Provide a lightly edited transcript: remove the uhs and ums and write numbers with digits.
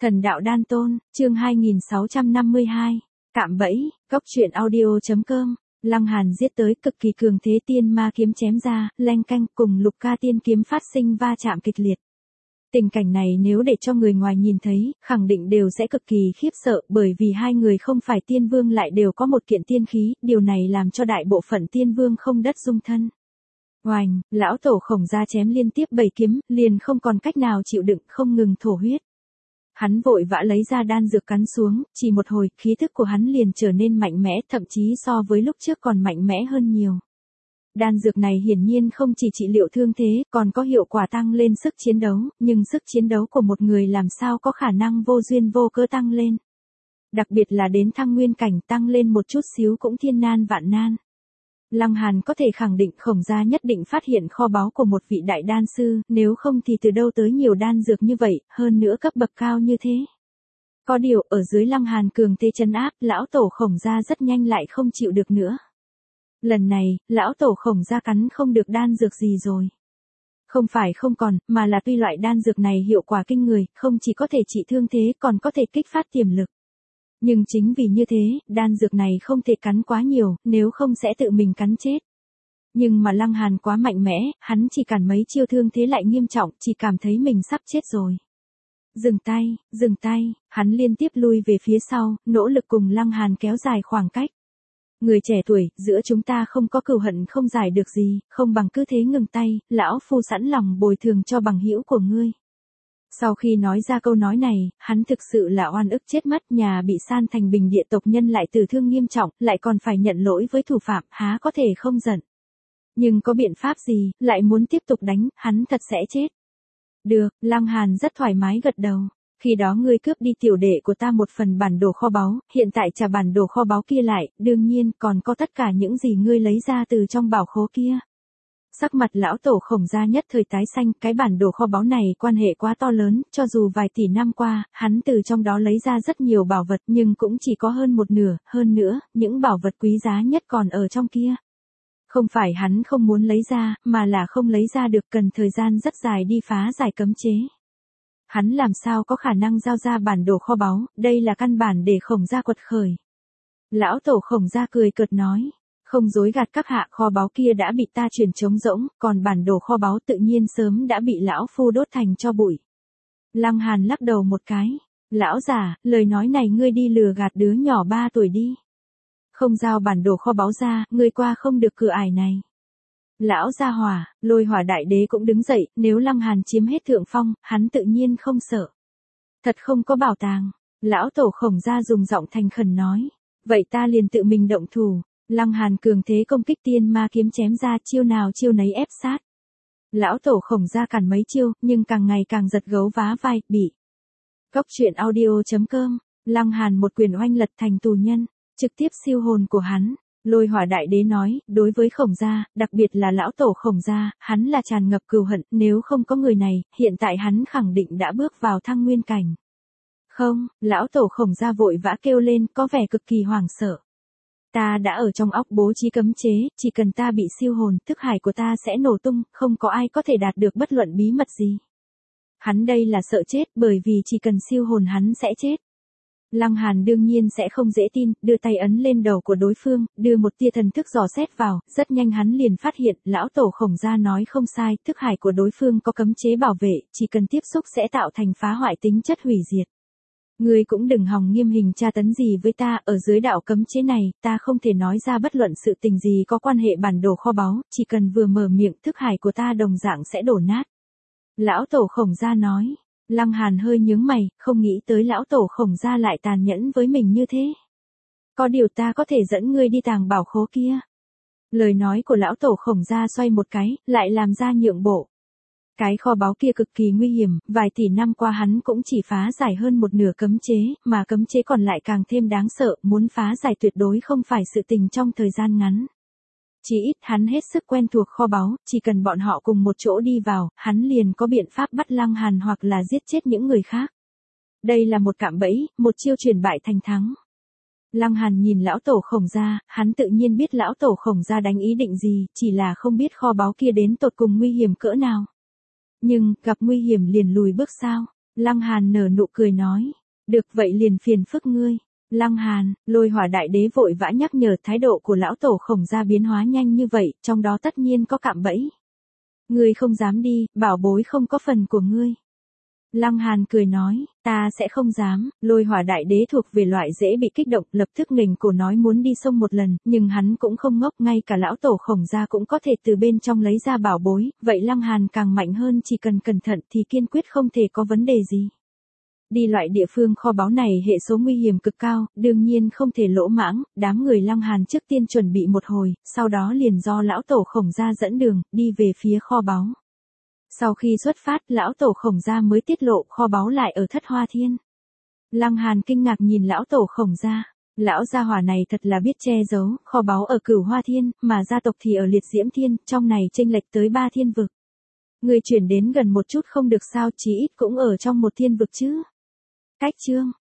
Thần đạo đan tôn, chương 2652. Cạm bẫy, góc truyện audio.com. Lăng Hàn giết tới cực kỳ cường thế tiên ma kiếm chém ra, leng canh cùng Lục Ca tiên kiếm phát sinh va chạm kịch liệt. Tình cảnh này nếu để cho người ngoài nhìn thấy, khẳng định đều sẽ cực kỳ khiếp sợ bởi vì hai người không phải tiên vương lại đều có một kiện tiên khí, điều này làm cho đại bộ phận tiên vương không đất dung thân. Oành, lão tổ Khổng Gia chém liên tiếp 7 kiếm, liền không còn cách nào chịu đựng, không ngừng thổ huyết. Hắn vội vã lấy ra đan dược cắn xuống, chỉ một hồi, khí thức của hắn liền trở nên mạnh mẽ, thậm chí so với lúc trước còn mạnh mẽ hơn nhiều. Đan dược này hiển nhiên không chỉ trị liệu thương thế, còn có hiệu quả tăng lên sức chiến đấu, nhưng sức chiến đấu của một người làm sao có khả năng vô duyên vô cớ tăng lên. Đặc biệt là đến thăng nguyên cảnh tăng lên một chút xíu cũng thiên nan vạn nan. Lăng Hàn có thể khẳng định Khổng Gia nhất định phát hiện kho báu của một vị đại đan sư, nếu không thì từ đâu tới nhiều đan dược như vậy, hơn nữa cấp bậc cao như thế. Có điều, ở dưới Lăng Hàn cường thế trấn áp, lão tổ Khổng Gia rất nhanh lại không chịu được nữa. Lần này, lão tổ Khổng Gia cắn không được đan dược gì rồi. Không phải không còn, mà là tuy loại đan dược này hiệu quả kinh người, không chỉ có thể trị thương thế còn có thể kích phát tiềm lực. Nhưng chính vì như thế, đan dược này không thể cắn quá nhiều, nếu không sẽ tự mình cắn chết. Nhưng mà Lăng Hàn quá mạnh mẽ, hắn chỉ cản mấy chiêu thương thế lại nghiêm trọng, chỉ cảm thấy mình sắp chết rồi. Dừng tay, hắn liên tiếp lui về phía sau, nỗ lực cùng Lăng Hàn kéo dài khoảng cách. Người trẻ tuổi, giữa chúng ta không có cừu hận không giải được gì, không bằng cứ thế ngừng tay, lão phu sẵn lòng bồi thường cho bằng hữu của ngươi. Sau khi nói ra câu nói này, hắn thực sự là oan ức chết mất, nhà bị san thành bình địa, tộc nhân lại tử thương nghiêm trọng, lại còn phải nhận lỗi với thủ phạm, há có thể không giận. Nhưng có biện pháp gì, lại muốn tiếp tục đánh, hắn thật sẽ chết. Được, Lăng Hàn rất thoải mái gật đầu. Khi đó ngươi cướp đi tiểu đệ của ta một phần bản đồ kho báu, hiện tại trả bản đồ kho báu kia lại, đương nhiên còn có tất cả những gì ngươi lấy ra từ trong bảo khố kia. Sắc mặt lão tổ Khổng Gia nhất thời tái xanh, cái bản đồ kho báu này quan hệ quá to lớn, cho dù vài tỷ năm qua, hắn từ trong đó lấy ra rất nhiều bảo vật nhưng cũng chỉ có hơn một nửa, hơn nữa, những bảo vật quý giá nhất còn ở trong kia. Không phải hắn không muốn lấy ra, mà là không lấy ra được, cần thời gian rất dài đi phá giải cấm chế. Hắn làm sao có khả năng giao ra bản đồ kho báu, đây là căn bản để Khổng Gia quật khởi. Lão tổ Khổng Gia cười cợt nói. Không dối gạt các hạ, kho báu kia đã bị ta chuyển trống rỗng, còn bản đồ kho báu tự nhiên sớm đã bị lão phu đốt thành tro bụi. Lăng Hàn lắc đầu một cái. Lão già, lời nói này ngươi đi lừa gạt đứa nhỏ 3 tuổi đi. Không giao bản đồ kho báu ra, ngươi qua không được cửa ải này. Lão gia hỏa, Lôi Hỏa đại đế cũng đứng dậy, nếu Lăng Hàn chiếm hết thượng phong, hắn tự nhiên không sợ. Thật không có bảo tàng. Lão tổ Khổng Gia dùng giọng thành khẩn nói. Vậy ta liền tự mình động thủ. Lăng Hàn cường thế công kích tiên ma kiếm chém ra, chiêu nào chiêu nấy ép sát. Lão tổ Khổng Gia cản mấy chiêu, nhưng càng ngày càng giật gấu vá vai, bị. Góc truyện audio.com, Lăng Hàn một quyền oanh lật thành tù nhân, trực tiếp siêu hồn của hắn. Lôi Hỏa đại đế nói, đối với Khổng Gia, đặc biệt là lão tổ Khổng Gia, hắn là tràn ngập cừu hận, nếu không có người này, hiện tại hắn khẳng định đã bước vào thăng nguyên cảnh. Không, lão tổ Khổng Gia vội vã kêu lên, có vẻ cực kỳ hoảng sợ. Ta đã ở trong óc bố trí cấm chế, chỉ cần ta bị siêu hồn, thức hải của ta sẽ nổ tung, không có ai có thể đạt được bất luận bí mật gì. Hắn đây là sợ chết, bởi vì chỉ cần siêu hồn hắn sẽ chết. Lăng Hàn đương nhiên sẽ không dễ tin, đưa tay ấn lên đầu của đối phương, đưa một tia thần thức dò xét vào, rất nhanh hắn liền phát hiện, lão tổ Khổng Gia nói không sai, thức hải của đối phương có cấm chế bảo vệ, chỉ cần tiếp xúc sẽ tạo thành phá hoại tính chất hủy diệt. Ngươi cũng đừng hòng nghiêm hình tra tấn gì với ta, ở dưới đạo cấm chế này, ta không thể nói ra bất luận sự tình gì có quan hệ bản đồ kho báu, chỉ cần vừa mở miệng, thức hải của ta đồng dạng sẽ đổ nát. Lão tổ Khổng Gia nói. Lăng Hàn hơi nhướng mày, không nghĩ tới lão tổ Khổng Gia lại tàn nhẫn với mình như thế. Có điều ta có thể dẫn ngươi đi tàng bảo khố kia. Lời nói của lão tổ Khổng Gia xoay một cái, lại làm ra nhượng bộ. Cái kho báu kia cực kỳ nguy hiểm, vài tỷ năm qua hắn cũng chỉ phá giải hơn một nửa cấm chế, mà cấm chế còn lại càng thêm đáng sợ, muốn phá giải tuyệt đối không phải sự tình trong thời gian ngắn. Chỉ ít hắn hết sức quen thuộc kho báu, chỉ cần bọn họ cùng một chỗ đi vào, hắn liền có biện pháp bắt Lăng Hàn hoặc là giết chết những người khác. Đây là một cạm bẫy, một chiêu chuyển bại thành thắng. Lăng Hàn nhìn lão tổ Khổng Gia, hắn tự nhiên biết lão tổ Khổng Gia đánh ý định gì, chỉ là không biết kho báu kia đến tột cùng nguy hiểm cỡ nào. Nhưng, gặp nguy hiểm liền lùi bước sao? Lăng Hàn nở nụ cười nói. Được vậy liền phiền phức ngươi. Lăng Hàn, Lôi Hỏa đại đế vội vã nhắc nhở thái độ của lão tổ Khổng Gia biến hóa nhanh như vậy, trong đó tất nhiên có cạm bẫy. Ngươi không dám đi, bảo bối không có phần của ngươi. Lăng Hàn cười nói, ta sẽ không dám, Lôi Hỏa đại đế thuộc về loại dễ bị kích động, lập tức nghềnh cổ nói muốn đi sông một lần, nhưng hắn cũng không ngốc, ngay cả lão tổ Khổng Gia cũng có thể từ bên trong lấy ra bảo bối, vậy Lăng Hàn càng mạnh hơn, chỉ cần cẩn thận thì kiên quyết không thể có vấn đề gì. Đi loại địa phương kho báu này hệ số nguy hiểm cực cao, đương nhiên không thể lỗ mãng, đám người Lăng Hàn trước tiên chuẩn bị một hồi, sau đó liền do lão tổ Khổng Gia dẫn đường, đi về phía kho báu. Sau khi xuất phát, lão tổ Khổng Gia mới tiết lộ kho báu lại ở Thất Hoa Thiên. Lăng Hàn kinh ngạc nhìn lão tổ Khổng Gia. Lão gia hỏa này thật là biết che giấu, kho báu ở Cửu Hoa Thiên, mà gia tộc thì ở Liệt Diễm Thiên, trong này chênh lệch tới 3 thiên vực. Người chuyển đến gần một chút không được sao, chí ít cũng ở trong một thiên vực chứ. Cách chương